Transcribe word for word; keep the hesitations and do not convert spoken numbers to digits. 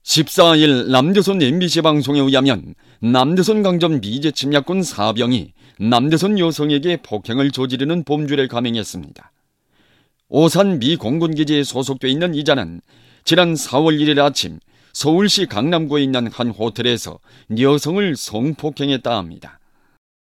십사 일 남대선 엠비씨 방송에 의하면 남대선 강점 미제 침략군 사병이 남대선 여성에게 폭행을 저지르는 범죄를 감행했습니다. 오산 미 공군기지에 소속돼 있는 이자는 지난 사월 일일 아침 서울시 강남구에 있는 한 호텔에서 여성을 성폭행했다 합니다.